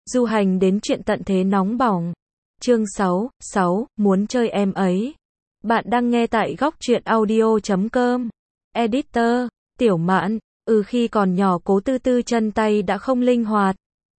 Du hành đến chuyện tận thế nóng bỏng. Chương 6, muốn chơi em ấy. Bạn đang nghe tại góc truyện audio.com. Editor, Tiểu Mạn. Khi còn nhỏ Cố Tư Tư chân tay đã không linh hoạt.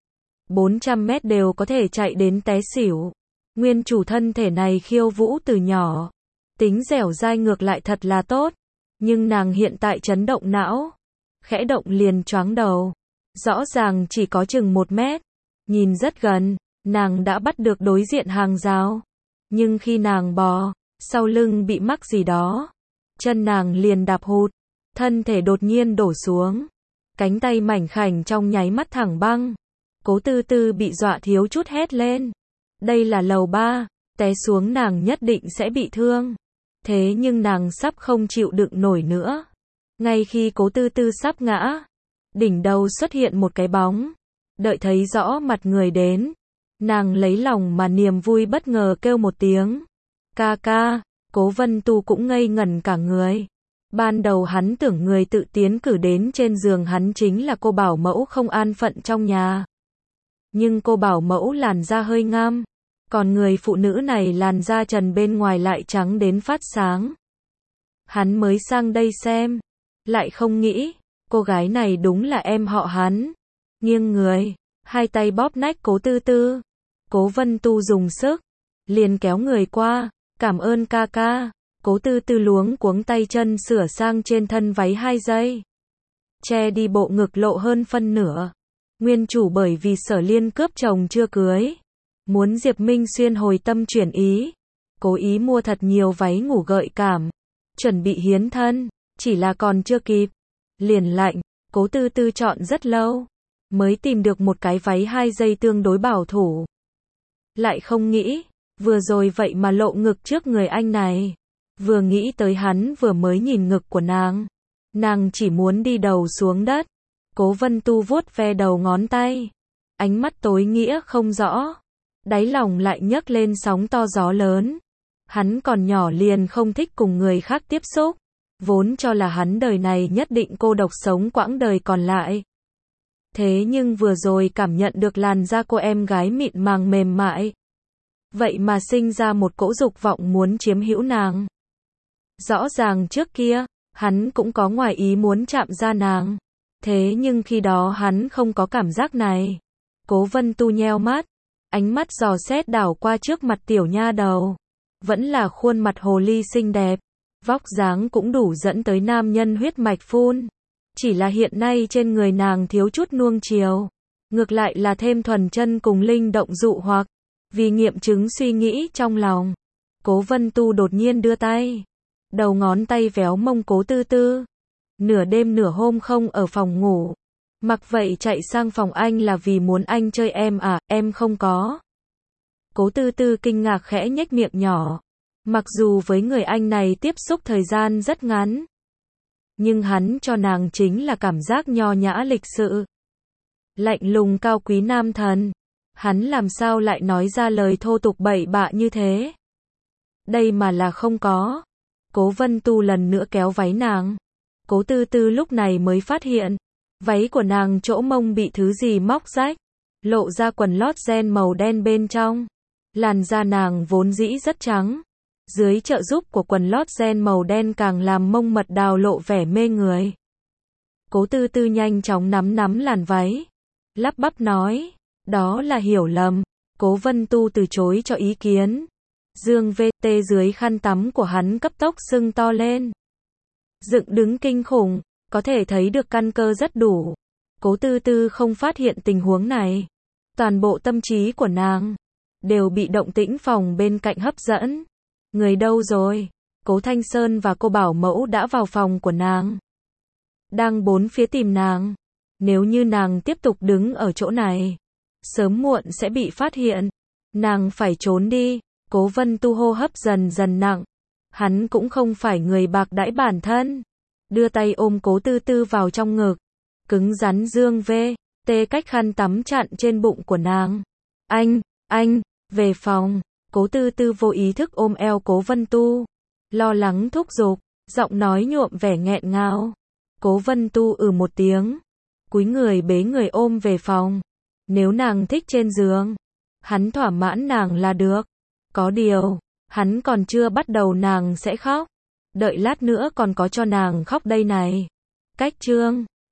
400 mét đều có thể chạy đến té xỉu. Nguyên chủ thân thể này khiêu vũ từ nhỏ. Tính dẻo dai ngược lại thật là tốt. Nhưng nàng hiện tại chấn động não. Khẽ động liền choáng đầu. Rõ ràng chỉ có chừng 1 mét. Nhìn rất gần, nàng đã bắt được đối diện hàng rào. Nhưng khi nàng bò, sau lưng bị mắc gì đó. Chân nàng liền đạp hụt. Thân thể đột nhiên đổ xuống. Cánh tay mảnh khảnh trong nháy mắt thẳng băng. Cố Tư Tư bị dọa thiếu chút hét lên. Đây là lầu 3, té xuống nàng nhất định sẽ bị thương. Thế nhưng nàng sắp không chịu đựng nổi nữa. Ngay khi Cố Tư Tư sắp ngã, đỉnh đầu xuất hiện một cái bóng. Đợi thấy rõ mặt người đến, nàng lấy lòng mà niềm vui bất ngờ kêu một tiếng. Ca ca. Cố Vân Tu cũng ngây ngẩn cả người. Ban đầu hắn tưởng người tự tiến cử đến trên giường hắn chính là cô bảo mẫu không an phận trong nhà. Nhưng cô bảo mẫu làn da hơi ngăm, còn người phụ nữ này làn da trần bên ngoài lại trắng đến phát sáng. Hắn mới sang đây xem, lại không nghĩ, cô gái này đúng là em họ hắn. Nghiêng người, hai tay bóp nách Cố Tư Tư. Cố Vân Tu dùng sức, liền kéo người qua, cảm ơn ca ca. Cố Tư Tư luống cuống tay chân sửa sang trên thân váy 2 giây. Che đi bộ ngực lộ hơn phân nửa. Nguyên chủ bởi vì Sở Liên cướp chồng chưa cưới. Muốn Diệp Minh Xuyên hồi tâm chuyển ý. Cố ý mua thật nhiều váy ngủ gợi cảm. Chuẩn bị hiến thân, chỉ là còn chưa kịp. Liền lạnh, Cố Tư Tư chọn rất lâu. Mới tìm được một cái váy 2 giây tương đối bảo thủ. Lại không nghĩ, vừa rồi vậy mà lộ ngực trước người anh này. Vừa nghĩ tới hắn vừa mới nhìn ngực của nàng. Nàng chỉ muốn đi đầu xuống đất. Cố Vân Tu vuốt ve đầu ngón tay. Ánh mắt tối nghĩa không rõ. Đáy lòng lại nhấc lên sóng to gió lớn. Hắn còn nhỏ liền không thích cùng người khác tiếp xúc. Vốn cho là hắn đời này nhất định cô độc sống quãng đời còn lại. Thế nhưng vừa rồi cảm nhận được làn da cô em gái mịn màng mềm mại. Vậy mà sinh ra một cỗ dục vọng muốn chiếm hữu nàng. Rõ ràng trước kia, hắn cũng có ngoài ý muốn chạm da nàng. Thế nhưng khi đó hắn không có cảm giác này. Cố Vân Tu nheo mắt. Ánh mắt dò xét đảo qua trước mặt tiểu nha đầu. Vẫn là khuôn mặt hồ ly xinh đẹp. Vóc dáng cũng đủ dẫn tới nam nhân huyết mạch phun. Chỉ là hiện nay trên người nàng thiếu chút nuông chiều. Ngược lại là thêm thuần chân cùng linh động dụ hoặc. Vì nghiệm chứng suy nghĩ trong lòng. Cố Vân Tu đột nhiên đưa tay. Đầu ngón tay véo mông Cố Tư Tư. Nửa đêm nửa hôm không ở phòng ngủ. Mặc vậy chạy sang phòng anh là vì muốn anh chơi em à, em không có. Cố Tư Tư kinh ngạc khẽ nhếch miệng nhỏ. Mặc dù với người anh này tiếp xúc thời gian rất ngắn. Nhưng hắn cho nàng chính là cảm giác nho nhã lịch sự. Lạnh lùng cao quý nam thần. Hắn làm sao lại nói ra lời thô tục bậy bạ như thế? Đây mà là không có. Cố Vân Tu lần nữa kéo váy nàng. Cố Tư Tư lúc này mới phát hiện. Váy của nàng chỗ mông bị thứ gì móc rách. Lộ ra quần lót ren màu đen bên trong. Làn da nàng vốn dĩ rất trắng. Dưới trợ giúp của quần lót ren màu đen càng làm mông mật đào lộ vẻ mê người. Cố Tư Tư nhanh chóng nắm làn váy. Lắp bắp nói. Đó là hiểu lầm. Cố Vân Tu từ chối cho ý kiến. Dương VT dưới khăn tắm của hắn cấp tốc sưng to lên. Dựng đứng kinh khủng, có thể thấy được căn cơ rất đủ. Cố Tư Tư không phát hiện tình huống này. Toàn bộ tâm trí của nàng đều bị động tĩnh phòng bên cạnh hấp dẫn. Người đâu rồi? Cố Thanh Sơn và cô bảo mẫu đã vào phòng của nàng. Đang bốn phía tìm nàng. Nếu như nàng tiếp tục đứng ở chỗ này, sớm muộn sẽ bị phát hiện. Nàng phải trốn đi. Cố Vân Tu hô hấp dần dần nặng. Hắn cũng không phải người bạc đãi bản thân. Đưa tay ôm Cố Tư Tư vào trong ngực. Cứng rắn dương VT cách khăn tắm chặn trên bụng của nàng. Anh, về phòng. Cố Tư Tư vô ý thức ôm eo Cố Vân Tu. Lo lắng thúc giục, giọng nói nhuộm vẻ nghẹn ngào. Cố Vân Tu một tiếng. Cúi người bế người ôm về phòng. Nếu nàng thích trên giường, hắn thỏa mãn nàng là được. Có điều, hắn còn chưa bắt đầu nàng sẽ khóc. Đợi lát nữa còn có cho nàng khóc đây này. Cách chương